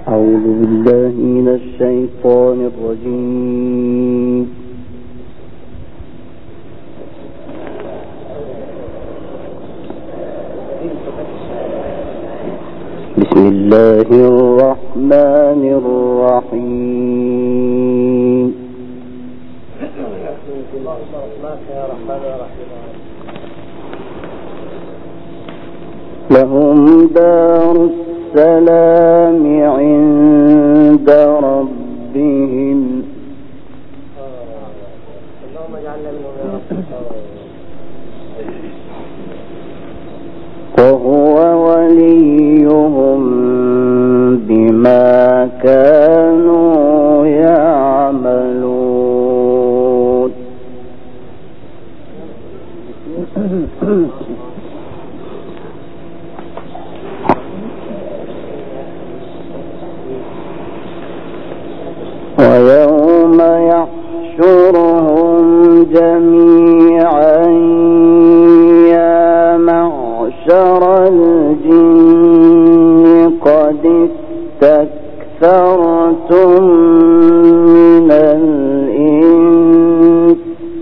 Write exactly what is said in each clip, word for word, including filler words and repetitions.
أعوذ بالله من الشيطان الرجيم. بسم الله الرحمن الرحيم. لهم دار السلام عند ربهم وهو وليهم بما كانوا يعملون. ويوم يحشرهم جميعا يا معشر الجن قد استكثرتم من الإنس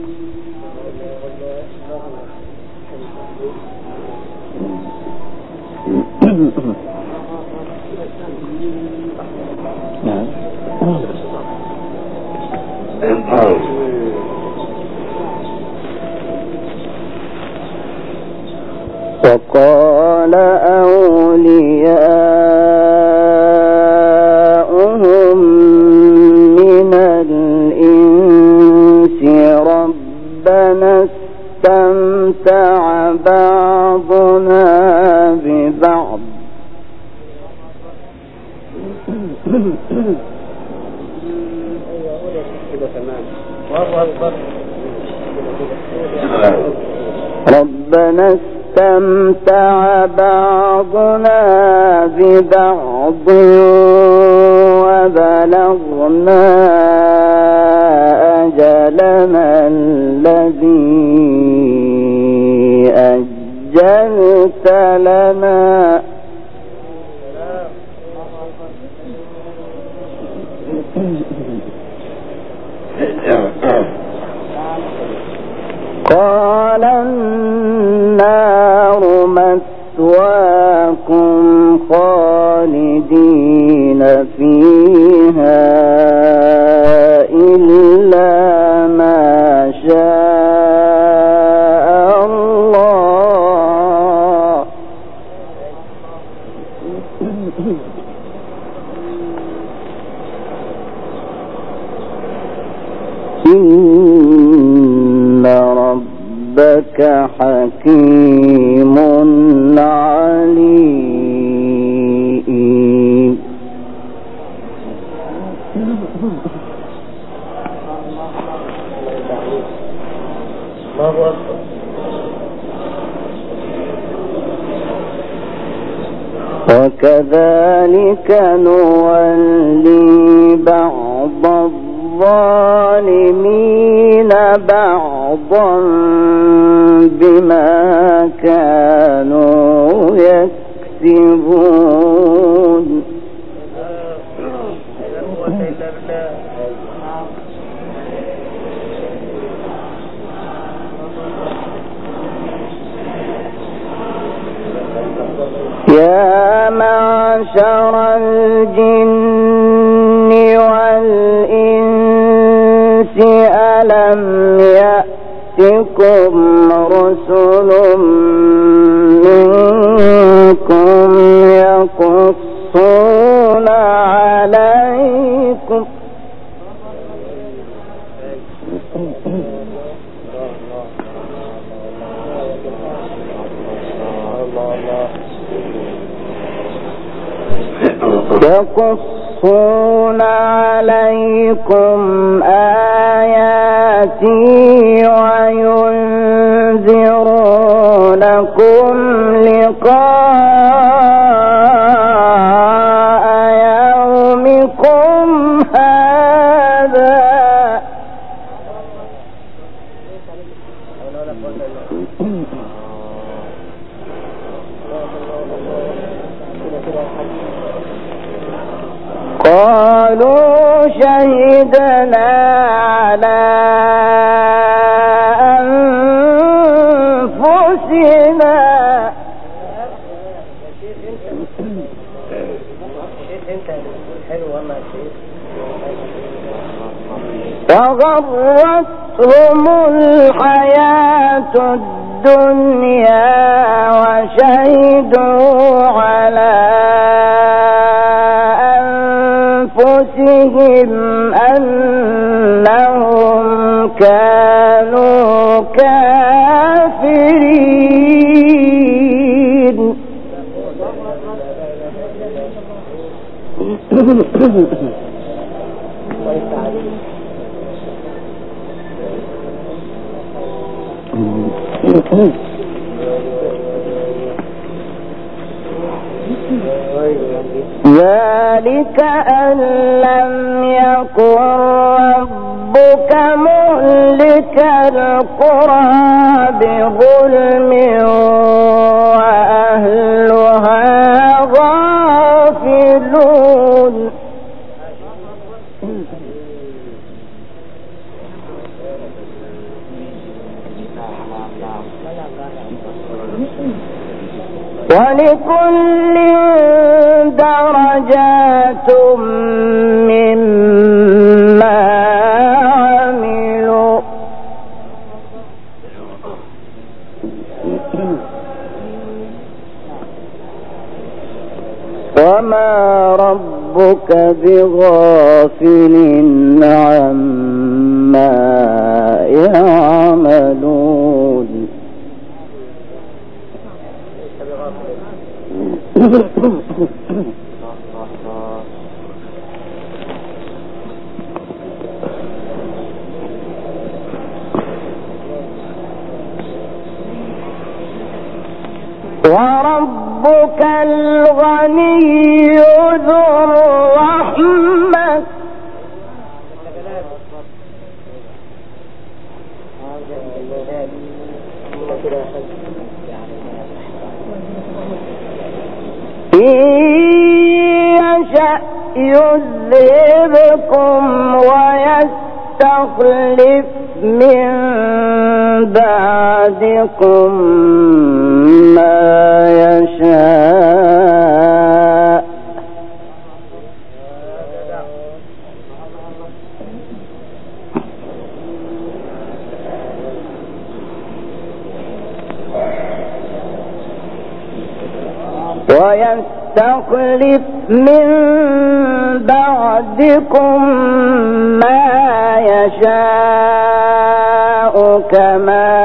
وقال أولياؤهم من الإنس ربنا استمتع بعضنا ببعض ربنا استمتع بعضنا ببعض وبلغنا أجلنا الذي أجلت لنا قال النار مثواكم خالدين فيها إلا ما شاء الله إن ربك حكيم عليم. وكذلك نولي بعض الظالمين بعضا بما كانوا يكسبون. يا معشر الجن والإنس ألم يأتكم رسل منكم يقصون عليكم يقصون عليكم آياتي وينذرونكم لقاء يومكم هذا قالوا شهدنا على أنفسنا وغرتهم الحياة الدنيا وشهدوا على أنفسهم أنهم كانوا كافرين. ذلك أن لم يكن ربك مهلك القرى بظلم وأهلها غافلون. ولكل درجات مما عملوا وما ربك بغافل عما يعملون. وربك الغني ذو الرحمة إن يشأ يذهبكم ويستخلف من بعدكم ما يشاء ويستخلف من بعدكم ما يشاء كما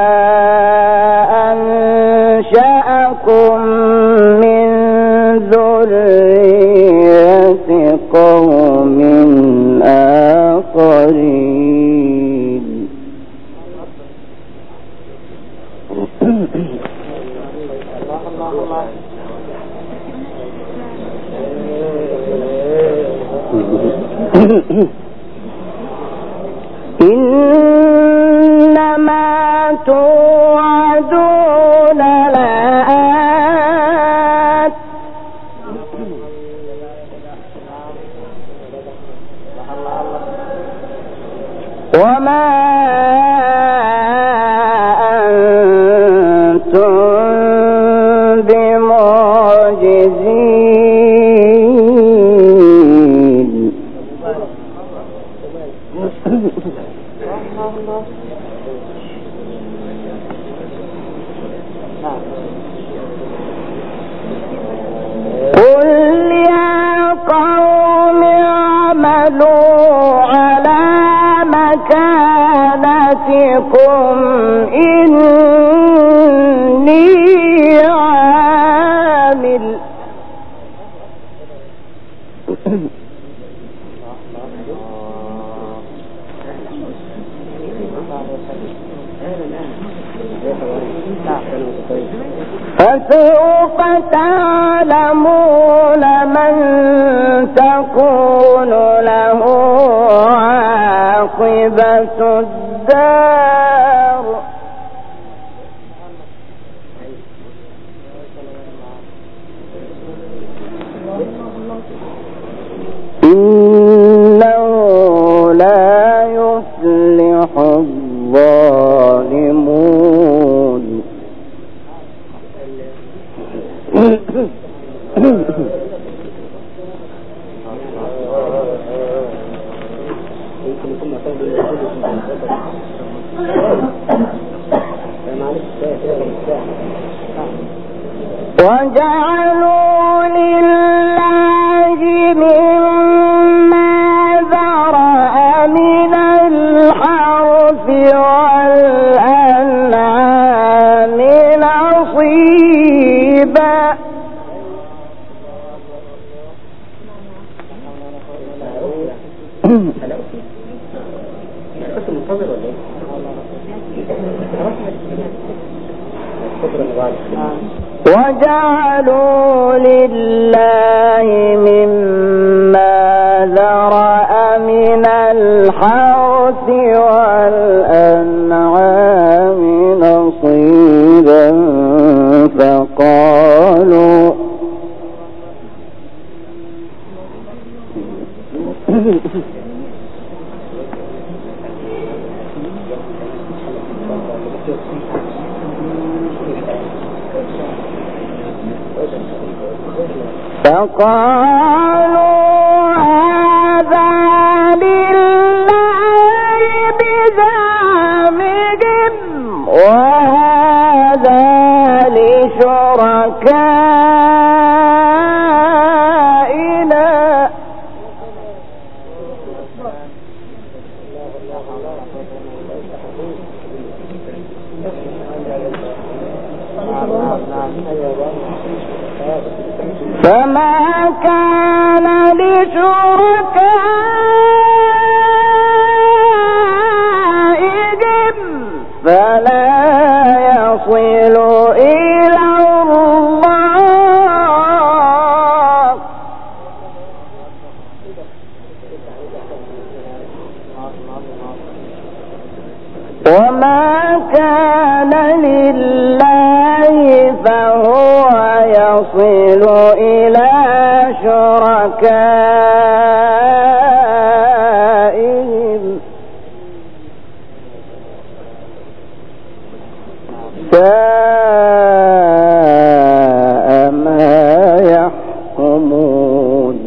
أنشأكم من ذرية قوم آخرين. إنما توعدون لآت وما أنتم بمعجزين. قل يا قوم اعملوا على مكانتكم إني عامل فسوف تعلمون من تكون له عاقبة الدار. إن وجعلوا لله مما ذرأ من الحرث والأنعام نصيبا وجعلوا لله مما ذرأ من الحرث والأنعام نصيبا فقالوا فقالوا هذا لله بزعمهم وهذا لشركائنا فما كان لشركائهم فلا يصل إلى الله وما كان لله فهو يصل إلى شركائهم ساء ما يحكمون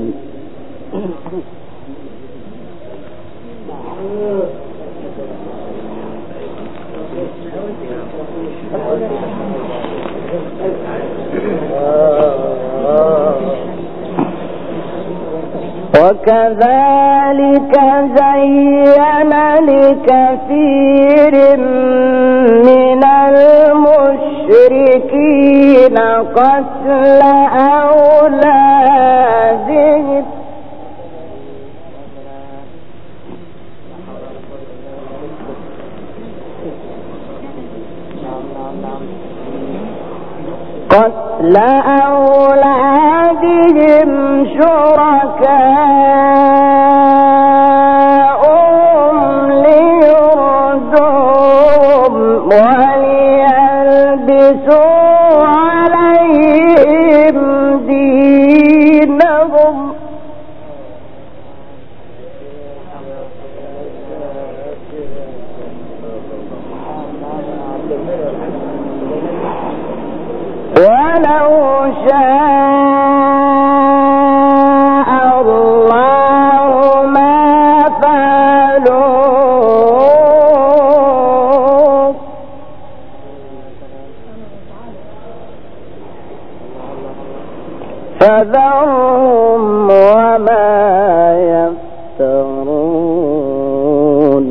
وكذلك زين لكثير من المشركين قتل أولادهم قتل أولادهم شركاءهم ليردوهم وليلبسوا عليهم دينهم ولو شاء الله ما فعلوه فذرهم وما يفترون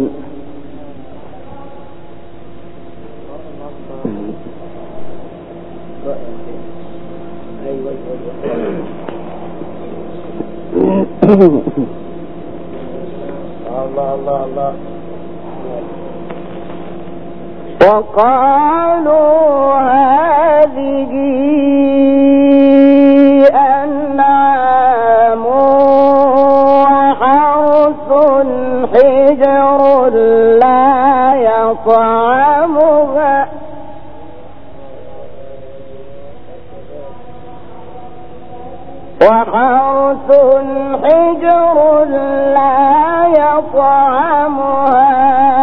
الله الله الله وقالوا هذه أنعام وحرث حجر لا يطعمها وحرث حجر لا يطعمها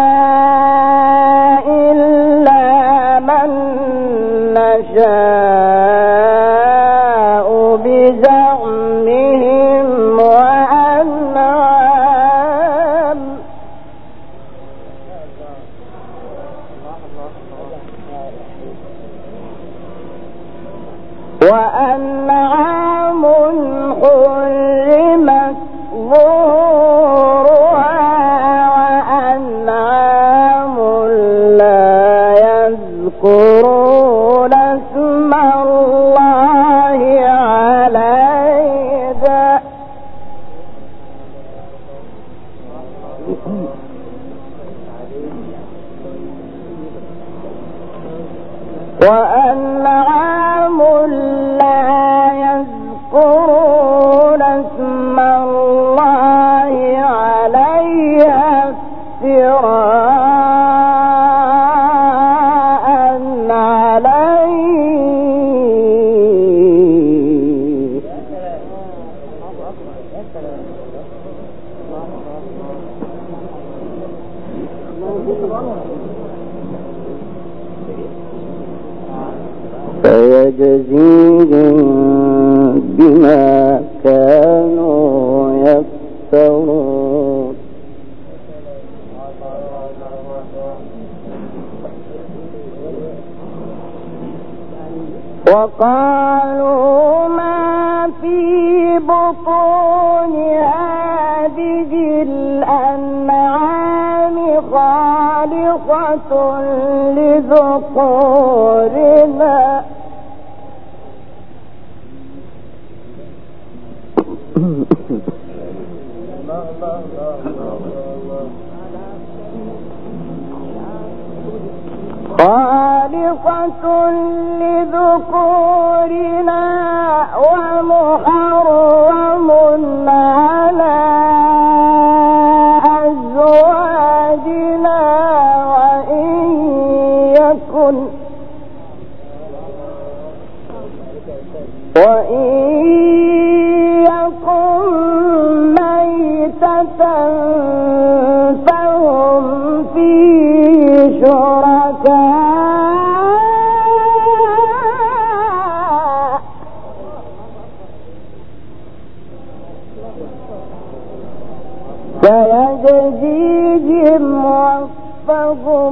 إلا من نشاء بزعمهم فيجزيهم بما كانوا يكسبون. وقالوا ما في بطون هذه الأنعام خالصة لذكورنا خالصة لذكورنا ومحرم على أزواجنا وإن يكن وإن يكن ميتة فهم فيه شركاء سيجزيهم وصفهم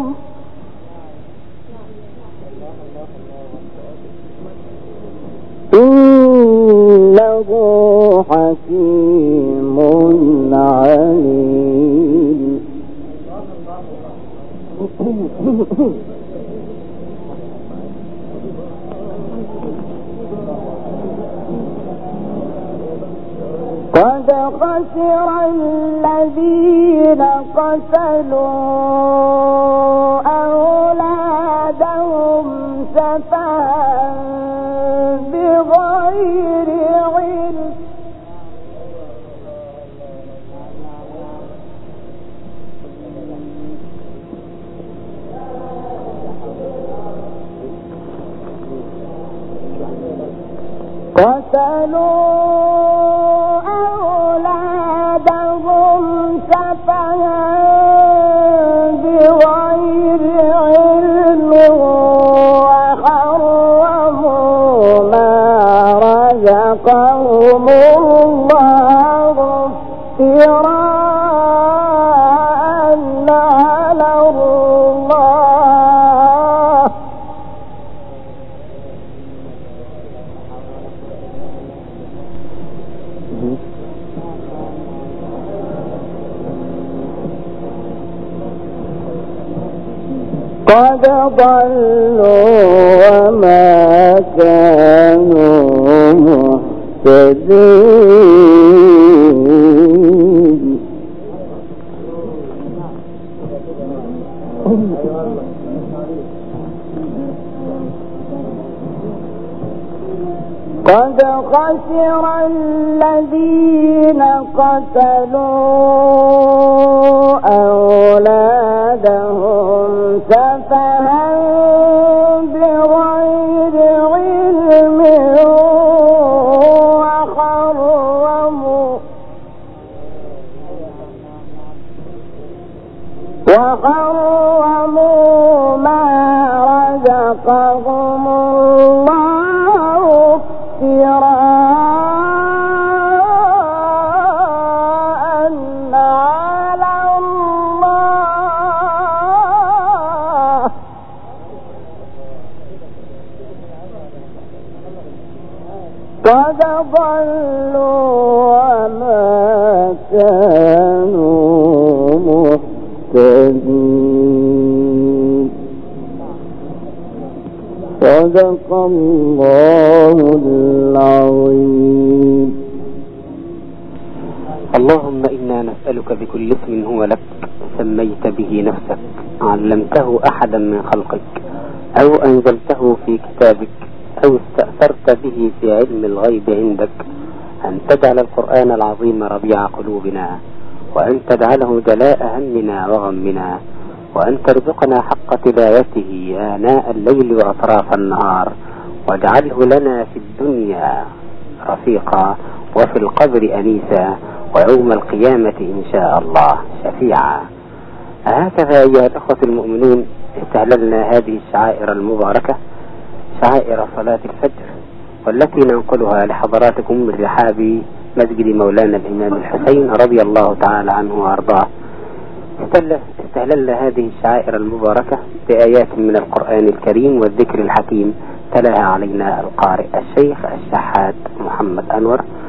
إنه حكيم عليم. قد خسر الذين قتلوا أولادهم سفها بغير علم قتلوا أولادهم سفها بغير علم وحرموا ما رزقهم الله افتراء على الله قد ضلوا وما كانوا مهتدين. قد خسر الذين قتلوا أولادهم سفها بغير علم وحرموا وحرموا ما رزقهم الله افتراء على الله قد ضلوا وما كانوا مهتدين. صدق الله العظيم. اللهم إنا نسألك بكل اسم هو لك سميت به نفسك علمته أحدا من خلقك أو أنزلته في كتابك أو استأثرت به في علم الغيب عندك أن تجعل القرآن العظيم ربيع قلوبنا وأن تجعله جلاء همنا وغمنا وأن ترزقنا حق تلاوته آناء الليل وأطراف النهار واجعله لنا في الدنيا رفيقا وفي القبر أنيسا، ويوم القيامة إن شاء الله شفيعا. هكذا أيها الأخوة المؤمنون استهللنا هذه الشعائر المباركة، شعائر صلاة الفجر، والتي ننقلها لحضراتكم من رحاب مسجد مولانا الإمام الحسين رضي الله تعالى عنه وأرضاه. استهللنا هذه الشعائر المباركة بآيات من القرآن الكريم والذكر الحكيم تلاها علينا القارئ الشيخ الشحات محمد أنور